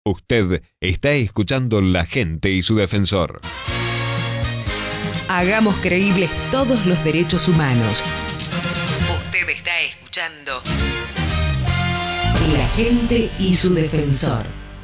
Usted está escuchando La Gente y su Defensor. Hagamos creíbles todos los derechos humanos. Usted está escuchando La Gente y su Defensor.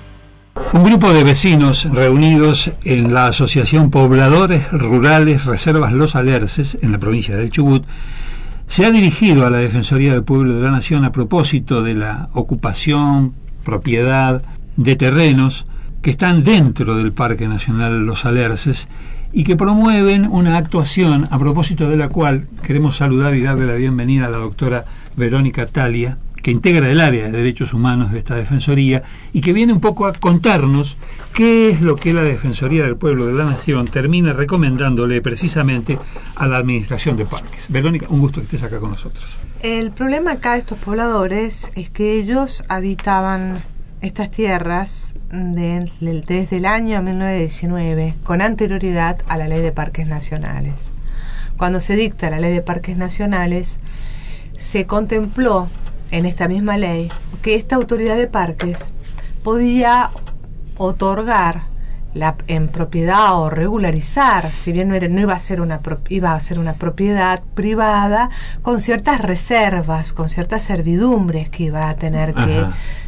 Un grupo de vecinos reunidos en la Asociación Pobladores Rurales Reservas Los Alerces, en la provincia del Chubut, se ha dirigido a la Defensoría del Pueblo de la Nación a propósito de la ocupación, propiedad de terrenos que están dentro del Parque Nacional Los Alerces y que promueven una actuación a propósito de la cual queremos saludar y darle la bienvenida a la doctora Verónica Talia, que integra el área de derechos humanos de esta Defensoría y que viene un poco a contarnos qué es lo que la Defensoría del Pueblo de la Nación termina recomendándole precisamente a la Administración de Parques. Verónica, un gusto que estés acá con nosotros. El problema acá de estos pobladores es que ellos habitaban estas tierras desde el año 1919, con anterioridad a la Ley de Parques Nacionales. Cuando se dicta la Ley de Parques Nacionales, se contempló en esta misma ley que esta autoridad de parques podía otorgar en propiedad o regularizar, si bien no iba a ser una propiedad privada, con ciertas reservas, con ciertas servidumbres que iba a tener que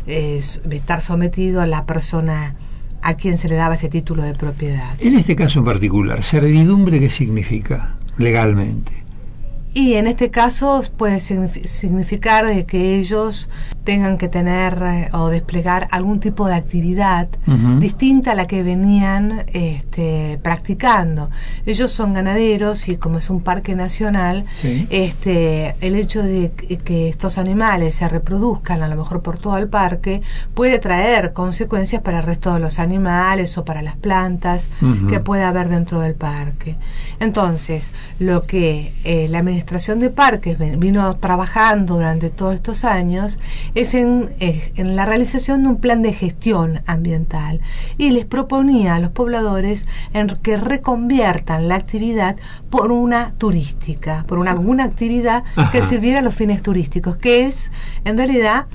estar sometido a la persona a quien se le daba ese título de propiedad. En este caso en particular, ¿servidumbre qué significa legalmente? Y en este caso puede significar que ellos tengan que tener o desplegar algún tipo de actividad distinta a la que venían practicando. Ellos son ganaderos y como es un parque nacional, sí, el hecho de que estos animales se reproduzcan a lo mejor por todo el parque puede traer consecuencias para el resto de los animales o para las plantas que puede haber dentro del parque. Entonces, lo que la Administración de Parques vino trabajando durante todos estos años es en la realización de un plan de gestión ambiental y les proponía a los pobladores en que reconviertan la actividad por una turística, por alguna actividad que sirviera a los fines turísticos, que es en realidad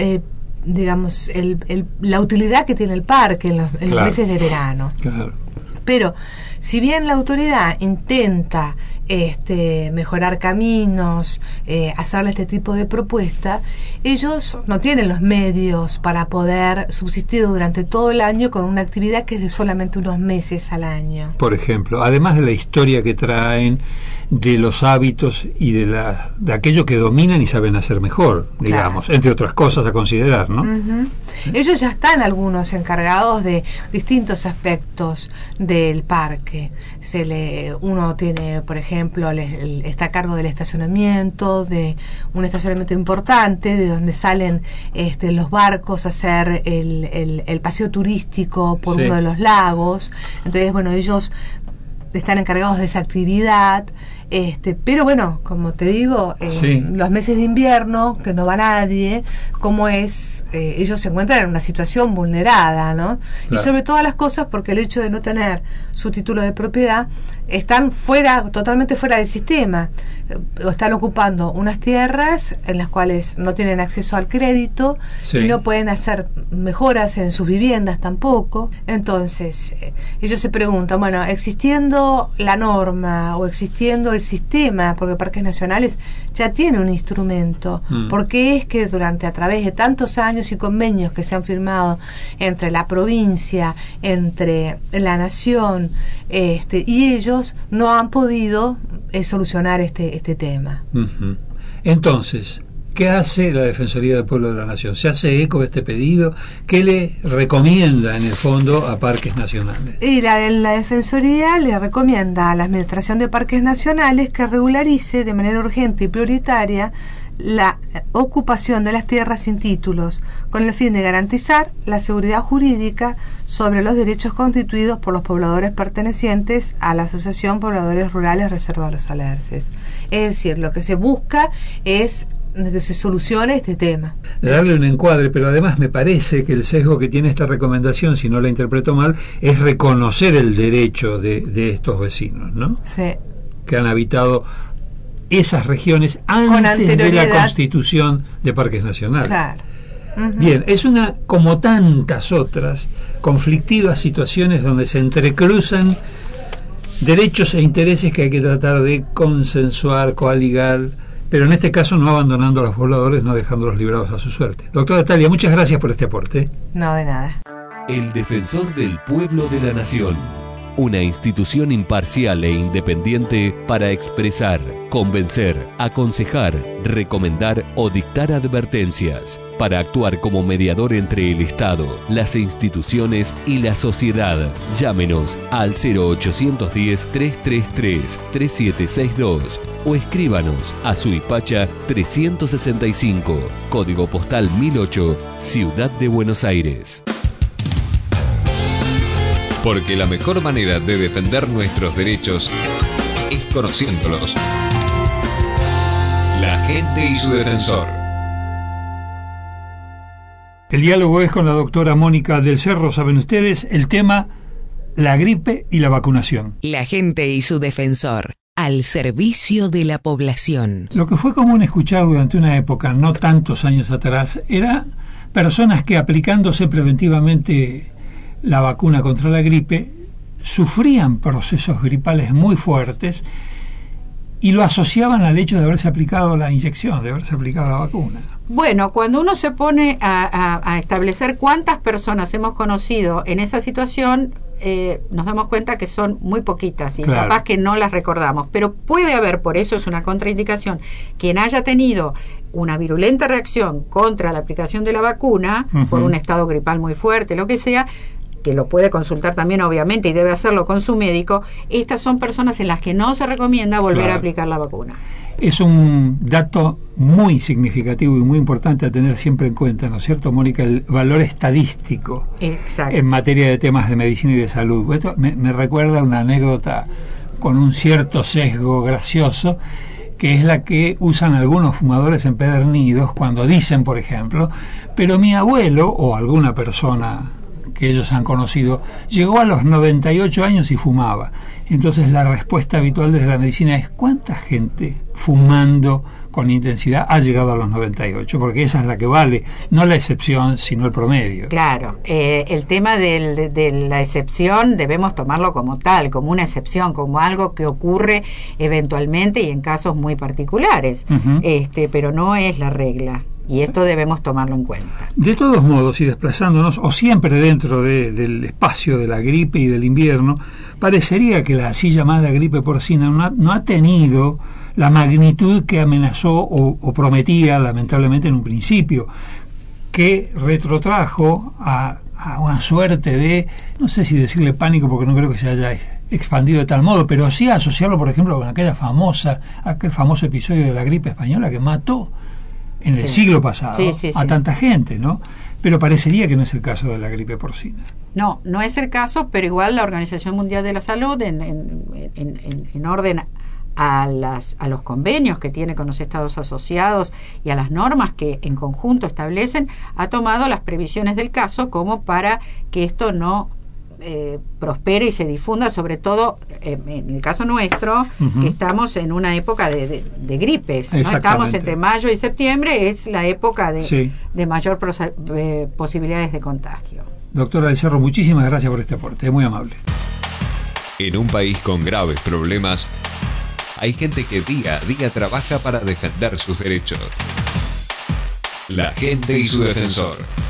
digamos la utilidad que tiene el parque en los meses de verano. Claro. Pero si bien la autoridad intenta mejorar caminos, hacerle este tipo de propuesta, ellos no tienen los medios para poder subsistir durante todo el año con una actividad que es de solamente unos meses al año. Por ejemplo, además de la historia que traen, de los hábitos y de aquello que dominan y saben hacer mejor, digamos, claro, entre otras cosas a considerar, ¿no? Ellos ya están algunos encargados de distintos aspectos del parque. Uno tiene, por ejemplo, está a cargo del estacionamiento, de un estacionamiento importante, de donde salen los barcos a hacer el paseo turístico por uno de los lagos. Entonces, bueno, ellos están encargados de esa actividad, pero bueno, como te digo, los meses de invierno, que no va nadie, como es, ellos se encuentran en una situación vulnerada, ¿no? Claro. Y sobre todas las cosas porque el hecho de no tener su título de propiedad, están totalmente fuera del sistema, están ocupando unas tierras en las cuales no tienen acceso al crédito, y no pueden hacer mejoras en sus viviendas tampoco. Entonces, ellos se preguntan, bueno, existiendo la norma o existiendo el sistema, porque Parques Nacionales ya tiene un instrumento, porque es que a través de tantos años y convenios que se han firmado entre la provincia, entre la nación, y ellos no han podido solucionar este tema. Entonces, ¿qué hace la Defensoría del Pueblo de la Nación? ¿Se hace eco de este pedido? ¿Qué le recomienda en el fondo a Parques Nacionales? Y la Defensoría le recomienda a la Administración de Parques Nacionales que regularice de manera urgente y prioritaria la ocupación de las tierras sin títulos, con el fin de garantizar la seguridad jurídica sobre los derechos constituidos por los pobladores pertenecientes a la Asociación Pobladores Rurales Reserva Los Alerces. Es decir, lo que se busca es que se solucione este tema. De darle un encuadre, pero además me parece que el sesgo que tiene esta recomendación, si no la interpreto mal, es reconocer el derecho de estos vecinos, ¿no? Sí. Que han habitado esas regiones antes de la constitución de Parques Nacionales. Claro. Bien, es una, como tantas otras, conflictivas situaciones donde se entrecruzan derechos e intereses que hay que tratar de consensuar, coaligar, pero en este caso no abandonando a los pobladores, no dejándolos librados a su suerte. Doctora Talia, muchas gracias por este aporte. No, de nada. El defensor del pueblo de la nación. Una institución imparcial e independiente para expresar, convencer, aconsejar, recomendar o dictar advertencias, para actuar como mediador entre el Estado, las instituciones y la sociedad. Llámenos al 0810-333-3762 o escríbanos a Suipacha 365, código postal 1008, Ciudad de Buenos Aires. Porque la mejor manera de defender nuestros derechos es conociéndolos. La gente y su defensor. El diálogo es con la doctora Mónica del Cerro. Saben ustedes, el tema, la gripe y la vacunación. La gente y su defensor, al servicio de la población. Lo que fue común escuchar durante una época, no tantos años atrás, era personas que aplicándose preventivamente la vacuna contra la gripe sufrían procesos gripales muy fuertes y lo asociaban al hecho de haberse aplicado la inyección, de haberse aplicado la vacuna. Bueno, cuando uno se pone a establecer cuántas personas hemos conocido en esa situación, nos damos cuenta que son muy poquitas y claro, capaz que no las recordamos, pero puede haber, por eso es una contraindicación, quien haya tenido una virulenta reacción contra la aplicación de la vacuna, por un estado gripal muy fuerte, lo que sea, que lo puede consultar también obviamente y debe hacerlo con su médico. Estas son personas en las que no se recomienda volver a aplicar la vacuna. Es un dato muy significativo y muy importante a tener siempre en cuenta, ¿no es cierto, Mónica? El valor estadístico. Exacto. En materia de temas de medicina y de salud. Esto me recuerda una anécdota con un cierto sesgo gracioso, que es la que usan algunos fumadores empedernidos cuando dicen, por ejemplo, pero mi abuelo o alguna persona que ellos han conocido llegó a los 98 años y fumaba. Entonces la respuesta habitual desde la medicina es: ¿cuánta gente fumando con intensidad ha llegado a los 98? Porque esa es la que vale, no la excepción, sino el promedio. Claro, el tema de la excepción debemos tomarlo como tal, como una excepción, como algo que ocurre eventualmente y en casos muy particulares, pero no es la regla. Y esto debemos tomarlo en cuenta. De todos modos, y desplazándonos, o siempre dentro del espacio de la gripe y del invierno, parecería que la así llamada gripe porcina no ha tenido la magnitud que amenazó o prometía, lamentablemente, en un principio, que retrotrajo a una suerte de, no sé si decirle pánico, porque no creo que se haya expandido de tal modo, pero sí asociarlo, por ejemplo, con aquel famoso episodio de la gripe española que mató en el siglo pasado a tanta gente, ¿no? Pero parecería que no es el caso de la gripe porcina. No, no es el caso, pero igual la Organización Mundial de la Salud, en orden a los convenios que tiene con los estados asociados y a las normas que en conjunto establecen, ha tomado las previsiones del caso como para que esto no prospere y se difunda, sobre todo en el caso nuestro, que estamos en una época de gripes, ¿no? Estamos entre mayo y septiembre, es la época de mayor posibilidades de contagio. Doctora del Cerro, muchísimas gracias por este aporte, es muy amable. En un país con graves problemas, hay gente que día a día trabaja para defender sus derechos. La gente y su defensor.